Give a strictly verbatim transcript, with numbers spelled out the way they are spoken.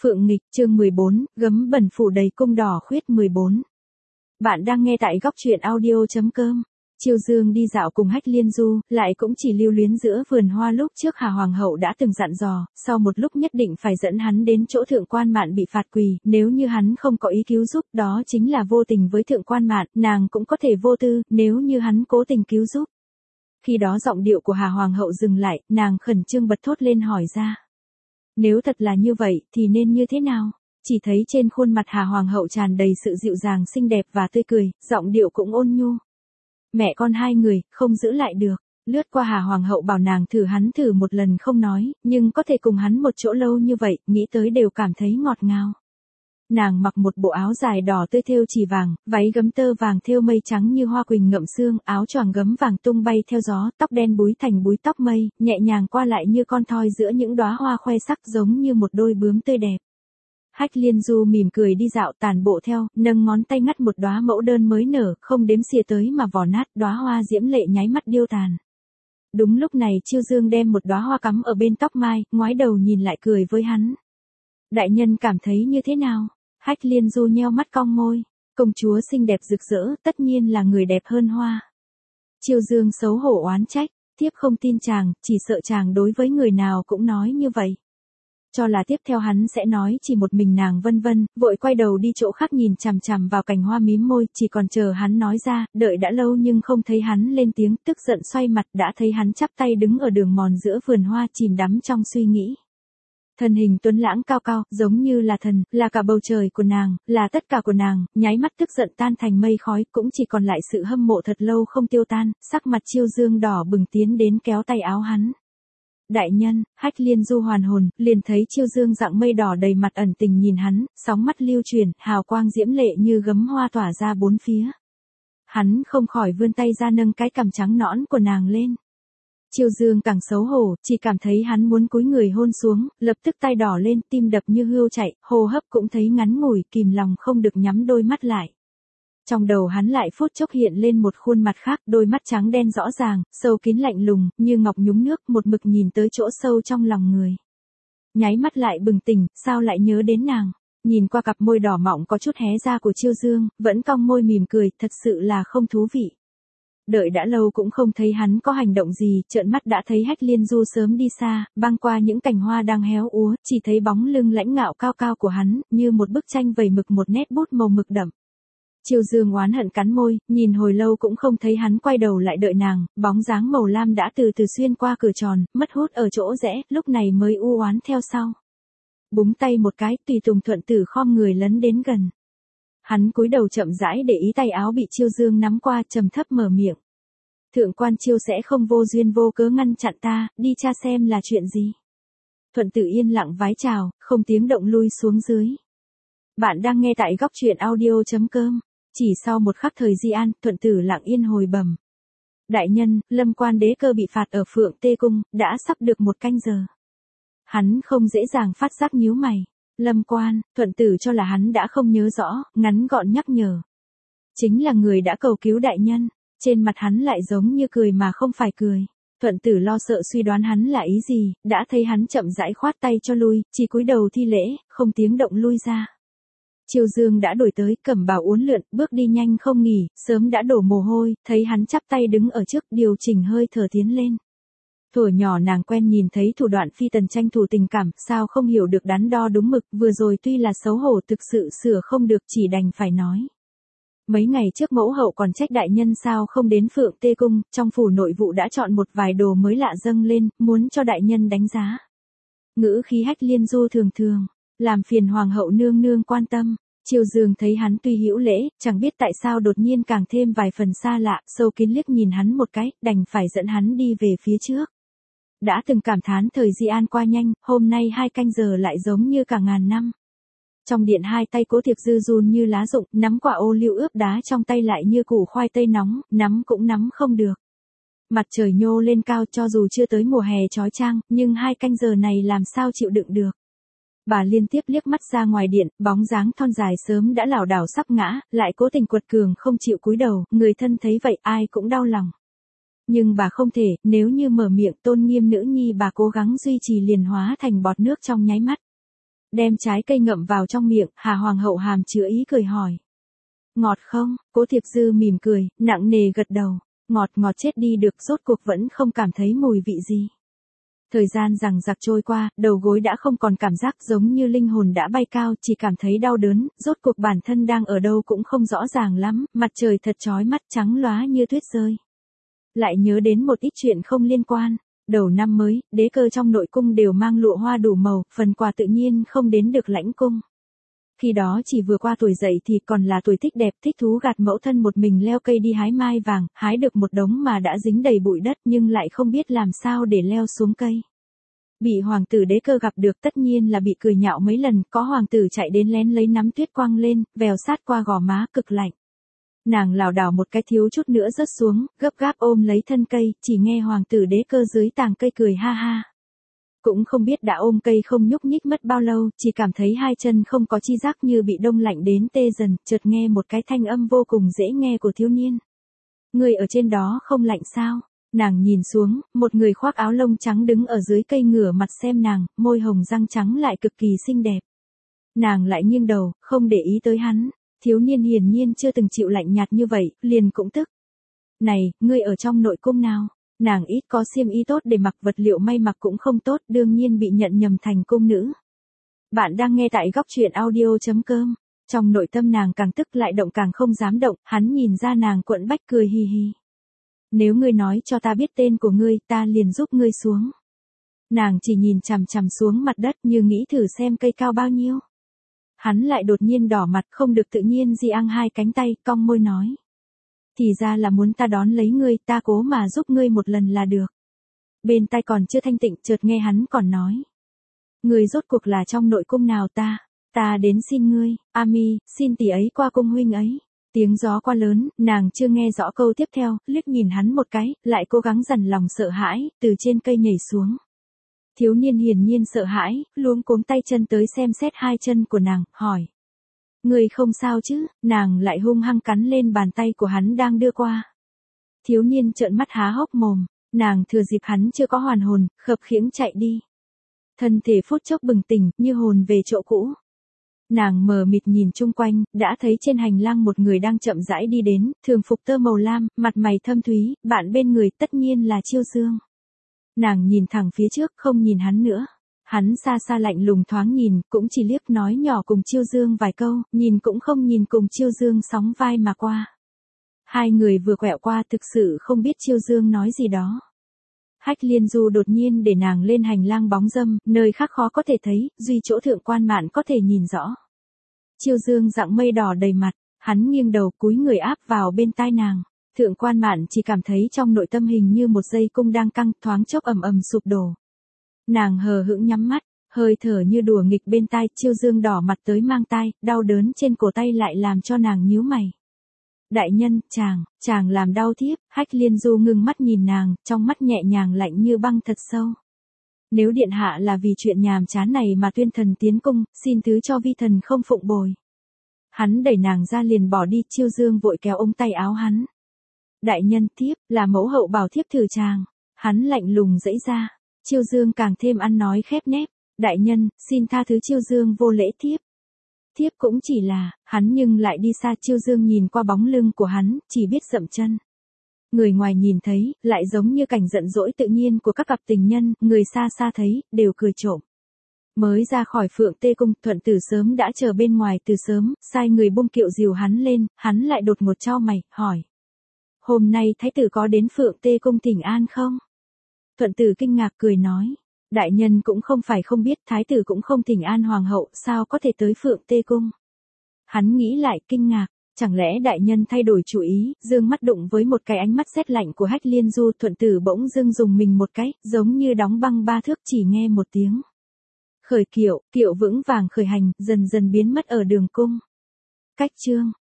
Phượng nghịch, chương mười bốn, gấm bẩn phủ đầy cung đỏ khuyết mười bốn. Bạn đang nghe tại góc truyện audio chấm com. Chiêu Dương đi dạo cùng Hách Liên Du, lại cũng chỉ lưu luyến giữa vườn hoa lúc trước Hà Hoàng hậu đã từng dặn dò, sau một lúc nhất định phải dẫn hắn đến chỗ thượng quan mạn bị phạt quỳ, nếu như hắn không có ý cứu giúp, đó chính là vô tình với thượng quan mạn, nàng cũng có thể vô tư, nếu như hắn cố tình cứu giúp. Khi đó giọng điệu của Hà Hoàng hậu dừng lại, nàng khẩn trương bật thốt lên hỏi ra. Nếu thật là như vậy, thì nên như thế nào? Chỉ thấy trên khuôn mặt Hà Hoàng hậu tràn đầy sự dịu dàng xinh đẹp và tươi cười, giọng điệu cũng ôn nhu. Mẹ con hai người, không giữ lại được. Lướt qua Hà Hoàng hậu bảo nàng thử hắn thử một lần không nói, nhưng có thể cùng hắn một chỗ lâu như vậy, nghĩ tới đều cảm thấy ngọt ngào. Nàng mặc một bộ áo dài đỏ tươi thêu chỉ vàng, váy gấm tơ vàng thêu mây trắng như hoa quỳnh ngậm sương, áo choàng gấm vàng tung bay theo gió, tóc đen búi thành búi tóc mây, nhẹ nhàng qua lại như con thoi giữa những đóa hoa khoe sắc giống như một đôi bướm tươi đẹp. Hách Liên Du mỉm cười đi dạo tàn bộ theo, nâng ngón tay ngắt một đóa mẫu đơn mới nở, không đếm xỉa tới mà vỏ nát, đóa hoa diễm lệ nháy mắt điêu tàn. Đúng lúc này Chiêu Dương đem một đóa hoa cắm ở bên tóc mai, ngoái đầu nhìn lại cười với hắn. Đại nhân cảm thấy như thế nào? Hách Liên Du nheo mắt cong môi, công chúa xinh đẹp rực rỡ, tất nhiên là người đẹp hơn hoa. Chiêu Dương xấu hổ oán trách, thiếp không tin chàng, chỉ sợ chàng đối với người nào cũng nói như vậy. Cho là tiếp theo hắn sẽ nói chỉ một mình nàng vân vân, vội quay đầu đi chỗ khác nhìn chằm chằm vào cành hoa mím môi, chỉ còn chờ hắn nói ra, đợi đã lâu nhưng không thấy hắn lên tiếng, tức giận xoay mặt đã thấy hắn chắp tay đứng ở đường mòn giữa vườn hoa chìm đắm trong suy nghĩ. Thân hình tuấn lãng cao cao, giống như là thần, là cả bầu trời của nàng, là tất cả của nàng, nháy mắt tức giận tan thành mây khói, cũng chỉ còn lại sự hâm mộ thật lâu không tiêu tan, sắc mặt Chiêu Dương đỏ bừng tiến đến kéo tay áo hắn. Đại nhân, Hách Liên Du hoàn hồn, liền thấy Chiêu Dương dạng mây đỏ đầy mặt ẩn tình nhìn hắn, sóng mắt lưu truyền, hào quang diễm lệ như gấm hoa tỏa ra bốn phía. Hắn không khỏi vươn tay ra nâng cái cằm trắng nõn của nàng lên. Chiêu Dương càng xấu hổ, chỉ cảm thấy hắn muốn cúi người hôn xuống, lập tức tay đỏ lên, tim đập như hươu chạy, hô hấp cũng thấy ngắn ngủi, kìm lòng không được nhắm đôi mắt lại. Trong đầu hắn lại phút chốc hiện lên một khuôn mặt khác, đôi mắt trắng đen rõ ràng, sâu kín lạnh lùng, như ngọc nhúng nước, một mực nhìn tới chỗ sâu trong lòng người. Nháy mắt lại bừng tỉnh, sao lại nhớ đến nàng? Nhìn qua cặp môi đỏ mọng có chút hé ra của Chiêu Dương, vẫn cong môi mỉm cười, thật sự là không thú vị. Đợi đã lâu cũng không thấy hắn có hành động gì, trợn mắt đã thấy Hách Liên Du sớm đi xa, băng qua những cành hoa đang héo úa, chỉ thấy bóng lưng lãnh ngạo cao cao của hắn, như một bức tranh vẩy mực một nét bút màu mực đậm. Chiêu Dương oán hận cắn môi, nhìn hồi lâu cũng không thấy hắn quay đầu lại đợi nàng, bóng dáng màu lam đã từ từ xuyên qua cửa tròn, mất hút ở chỗ rẽ, lúc này mới u oán theo sau. Búng tay một cái, tùy tùng thuận tử khom người lấn đến gần. Hắn cúi đầu chậm rãi để ý tay áo bị Chiêu Dương nắm qua, trầm thấp mở miệng. Thượng quan Chiêu sẽ không vô duyên vô cớ ngăn chặn ta, đi tra xem là chuyện gì. Thuận tử yên lặng vái chào, không tiếng động lui xuống dưới. Bạn đang nghe tại góc truyện audio chấm com. Chỉ sau một khắc thời di an, Thuận tử lặng yên hồi bẩm. Đại nhân, Lâm quan đế cơ bị phạt ở Phượng Tê Cung, đã sắp được một canh giờ. Hắn không dễ dàng phát giác nhíu mày. Lâm quan, Thuận tử cho là hắn đã không nhớ rõ, ngắn gọn nhắc nhở. Chính là người đã cầu cứu đại nhân, trên mặt hắn lại giống như cười mà không phải cười. Thuận tử lo sợ suy đoán hắn là ý gì, đã thấy hắn chậm rãi khoát tay cho lui, chỉ cúi đầu thi lễ, không tiếng động lui ra. Chiêu Dương đã đổi tới, cẩm bào uốn lượn, bước đi nhanh không nghỉ, sớm đã đổ mồ hôi, thấy hắn chắp tay đứng ở trước, điều chỉnh hơi thở tiến lên. Thuở nhỏ nàng quen nhìn thấy thủ đoạn phi tần tranh thủ tình cảm, sao không hiểu được đắn đo đúng mực, vừa rồi tuy là xấu hổ thực sự sửa không được, chỉ đành phải nói. Mấy ngày trước mẫu hậu còn trách đại nhân sao không đến Phượng Tê Cung, trong phủ nội vụ đã chọn một vài đồ mới lạ dâng lên, muốn cho đại nhân đánh giá. Ngữ khí Hách Liên Du thường thường, làm phiền hoàng hậu nương nương quan tâm. Chiêu Dương thấy hắn tuy hữu lễ, chẳng biết tại sao đột nhiên càng thêm vài phần xa lạ, sâu kín liếc nhìn hắn một cái, đành phải dẫn hắn đi về phía trước. Đã từng cảm thán thời di an qua nhanh, hôm nay hai canh giờ lại giống như cả ngàn năm. Trong điện hai tay Cố Tiệp Dư run như lá rụng, nắm quả ô liu ướp đá trong tay lại như củ khoai tây nóng, nắm cũng nắm không được. Mặt trời nhô lên cao, cho dù chưa tới mùa hè chói chang, nhưng hai canh giờ này làm sao chịu đựng được. Bà liên tiếp liếc mắt ra ngoài điện, bóng dáng thon dài sớm đã lảo đảo sắp ngã, lại cố tình quật cường không chịu cúi đầu, người thân thấy vậy ai cũng đau lòng. Nhưng bà không thể, nếu như mở miệng tôn nghiêm nữ nhi bà cố gắng duy trì liền hóa thành bọt nước trong nháy mắt. đem trái cây ngậm vào trong miệng, Hà Hoàng hậu hàm chứa ý cười hỏi. Ngọt không? Cố Thiệp Dư mỉm cười, nặng nề gật đầu. Ngọt ngọt chết đi được, rốt cuộc vẫn không cảm thấy mùi vị gì. Thời gian rằng giặc trôi qua, đầu gối đã không còn cảm giác, giống như linh hồn đã bay cao, chỉ cảm thấy đau đớn, rốt cuộc bản thân đang ở đâu cũng không rõ ràng lắm, mặt trời thật chói mắt trắng lóa như tuyết rơi. Lại nhớ đến một ít chuyện không liên quan. Đầu năm mới, đế cơ trong nội cung đều mang lụa hoa đủ màu, phần quà tự nhiên không đến được lãnh cung. Khi đó chỉ vừa qua tuổi dậy thì còn là tuổi thích đẹp, thích thú gạt mẫu thân một mình leo cây đi hái mai vàng, hái được một đống mà đã dính đầy bụi đất nhưng lại không biết làm sao để leo xuống cây. Bị hoàng tử đế cơ gặp được tất nhiên là bị cười nhạo mấy lần, có hoàng tử chạy đến lén lấy nắm tuyết quăng lên, vèo sát qua gò má cực lạnh. Nàng lảo đảo một cái thiếu chút nữa rớt xuống, gấp gáp ôm lấy thân cây, chỉ nghe hoàng tử đế cơ dưới tàng cây cười ha ha. Cũng không biết đã ôm cây không nhúc nhích mất bao lâu, chỉ cảm thấy hai chân không có chi giác như bị đông lạnh đến tê dần, chợt nghe một cái thanh âm vô cùng dễ nghe của thiếu niên. Người ở trên đó không lạnh sao? Nàng nhìn xuống, một người khoác áo lông trắng đứng ở dưới cây ngửa mặt xem nàng, môi hồng răng trắng lại cực kỳ xinh đẹp. Nàng lại nghiêng đầu, không để ý tới hắn. Thiếu niên hiển nhiên chưa từng chịu lạnh nhạt như vậy, liền cũng tức. Này, ngươi ở trong nội cung nào? Nàng ít có xiêm y tốt để mặc, vật liệu may mặc cũng không tốt, đương nhiên bị nhận nhầm thành cung nữ. Bạn đang nghe tại góc truyện audio chấm com. Trong nội tâm nàng càng tức lại động càng không dám động, hắn nhìn ra nàng quẫn bách cười hì hì. Nếu ngươi nói cho ta biết tên của ngươi, ta liền giúp ngươi xuống. Nàng chỉ nhìn chằm chằm xuống mặt đất như nghĩ thử xem cây cao bao nhiêu. Hắn lại đột nhiên đỏ mặt không được tự nhiên di ăn hai cánh tay, cong môi nói. Thì ra là muốn ta đón lấy ngươi, ta cố mà giúp ngươi một lần là được. Bên tai còn chưa thanh tịnh, chợt nghe hắn còn nói. Ngươi rốt cuộc là trong nội cung nào ta, ta đến xin ngươi, Ami, xin tỷ ấy qua cung huynh ấy. Tiếng gió qua lớn, nàng chưa nghe rõ câu tiếp theo, liếc nhìn hắn một cái, lại cố gắng dằn lòng sợ hãi, từ trên cây nhảy xuống. Thiếu niên hiển nhiên sợ hãi, luống cuống tay chân tới xem xét hai chân của nàng, hỏi. Người không sao chứ? Nàng lại hung hăng cắn lên bàn tay của hắn đang đưa qua. Thiếu niên trợn mắt há hốc mồm, nàng thừa dịp hắn chưa có hoàn hồn, khập khiễng chạy đi. Thân thể phút chốc bừng tỉnh, như hồn về chỗ cũ. Nàng mờ mịt nhìn chung quanh, đã thấy trên hành lang một người đang chậm rãi đi đến, thường phục tơ màu lam, mặt mày thâm thúy, bạn bên người tất nhiên là Chiêu Dương. Nàng nhìn thẳng phía trước, không nhìn hắn nữa. Hắn xa xa lạnh lùng thoáng nhìn, cũng chỉ liếc nói nhỏ cùng Chiêu Dương vài câu, nhìn cũng không nhìn cùng Chiêu Dương sóng vai mà qua. Hai người vừa quẹo qua thực sự không biết Chiêu Dương nói gì đó. Hách Liên Du đột nhiên để nàng lên hành lang bóng râm, nơi khác khó có thể thấy, duy chỗ thượng quan mạn có thể nhìn rõ. Chiêu Dương dạng mây đỏ đầy mặt, hắn nghiêng đầu cúi người áp vào bên tai nàng. Thượng quan mạn chỉ cảm thấy trong nội tâm hình như một dây cung đang căng, thoáng chốc ầm ầm sụp đổ. Nàng hờ hững nhắm mắt, hơi thở như đùa nghịch bên tai, Chiêu Dương đỏ mặt tới mang tai, đau đớn trên cổ tay lại làm cho nàng nhíu mày. Đại nhân, chàng, chàng làm đau thiếp, Hách Liên Du ngưng mắt nhìn nàng, trong mắt nhẹ nhàng lạnh như băng thật sâu. Nếu điện hạ là vì chuyện nhàm chán này mà tuyên thần tiến cung, xin thứ cho vi thần không phụng bồi. Hắn đẩy nàng ra liền bỏ đi, Chiêu Dương vội kéo ống tay áo hắn. Đại nhân, thiếp, là mẫu hậu bảo thiếp thử chàng. Hắn lạnh lùng dãy ra. Chiêu Dương càng thêm ăn nói khép nép. Đại nhân, xin tha thứ Chiêu Dương vô lễ thiếp. Thiếp cũng chỉ là, hắn nhưng lại đi xa. Chiêu Dương nhìn qua bóng lưng của hắn, chỉ biết dậm chân. Người ngoài nhìn thấy, lại giống như cảnh giận dỗi tự nhiên của các cặp tình nhân, người xa xa thấy, đều cười trộm. Mới ra khỏi Phượng Tê Cung, Thuận Tử sớm đã chờ bên ngoài từ sớm, sai người bung kiệu dìu hắn lên, hắn lại đột ngột chau mày, hỏi. Hôm nay thái tử có đến Phượng Tê Cung thỉnh an không? Thuận Tử kinh ngạc cười nói. Đại nhân cũng không phải không biết, thái tử cũng không thỉnh an hoàng hậu, sao có thể tới Phượng Tê Cung? Hắn nghĩ lại kinh ngạc, chẳng lẽ đại nhân thay đổi chủ ý, dương mắt đụng với một cái ánh mắt rét lạnh của Hách Liên Du. Thuận Tử bỗng dưng dùng mình một cái, giống như đóng băng ba thước, chỉ nghe một tiếng. Khởi kiệu, kiệu vững vàng khởi hành, dần dần biến mất ở đường cung. Cách chương.